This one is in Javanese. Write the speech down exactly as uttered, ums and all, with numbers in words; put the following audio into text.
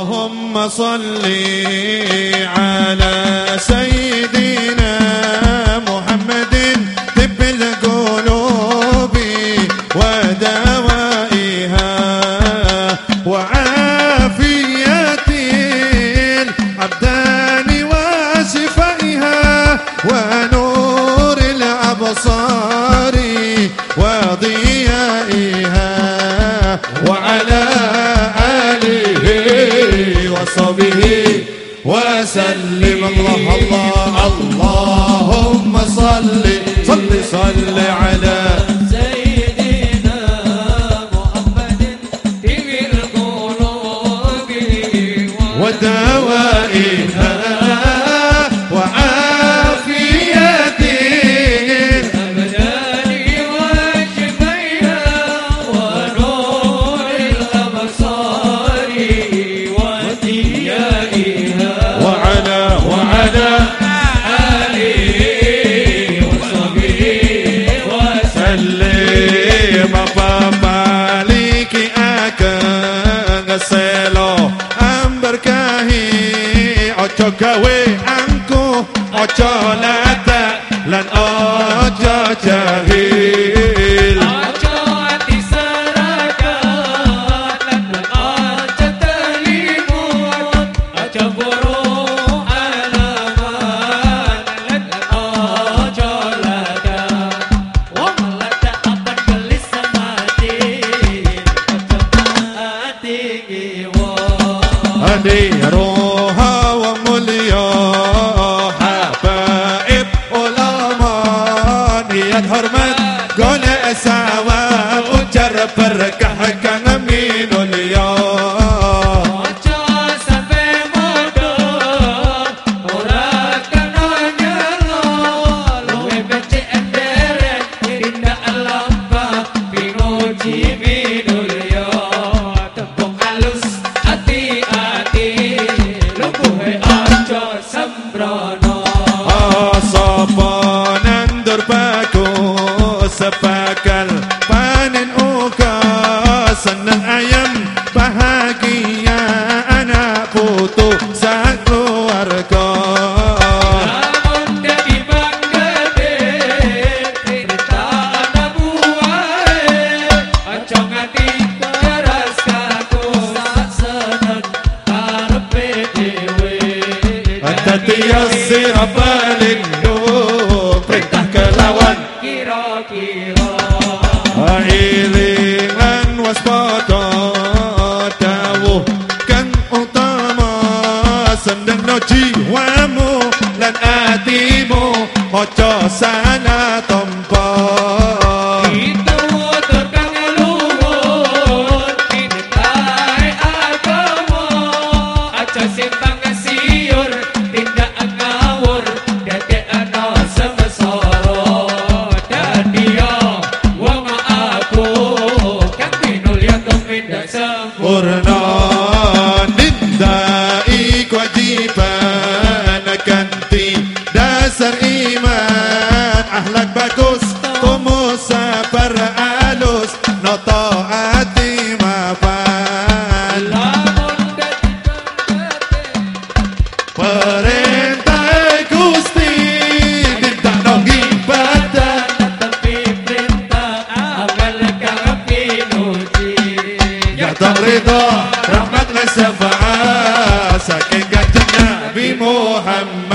اللهم صل على سيدنا محمد طب القلوب ودوائها وعافية الأبدان وشفائها ونور الأبصار وضيائها وعلى آله وصحبه وسلم. الله الله اللهم صل صل صل على سيدنا محمد طب القلوب ودوائها وعافية الأبدان وشفائها ونور الأبصار وضيائها وعلى وعلى آله وصحبه سلم بابالك akan selo amberkahi ojo gawe angku ojo lata lan ojo jahil Ojo ati serakat lan ojo telimut ojo buru alaman lan ojo lada wong lada apa gelis mati ojo mati wong adi roha wa mulia habaib ulama niat hormat guna sawab ujar berkah kang minul ya Ojo sampe modal ora kena nyelo luwe becik enderet tindak lampah pinuji minulya tepung halus ati-ati lubuhe ojo sembrono sapa nandur bagus sebakal panen uga seneng ayam bahagia anak putu sakeluarga Lamun dadi banggede cerita ana buahe aja nganti keras kaku sak seneng karepe dhewe dadi sira balik perintah kelawan kira-kira ilingan waspada dawuh kang utama sendeng no jiwamu lan atimu ojo salah tompo itu tukang luhur pintai agama aja simpang siur tindak ngawur dadek ana semesoro dadi yo wong aku kang pinulya tumindak sempurna Purna nindai kewajiban ganti dasar iman ahlak bagus tumus sabar alus no taati mapan lamun dadi banggede perintah Gusti tidak dong ibadah tapi perintah amal kang pinuji ya tak rida rahmat dan syafaat saking kanjeng Nabi Muhammad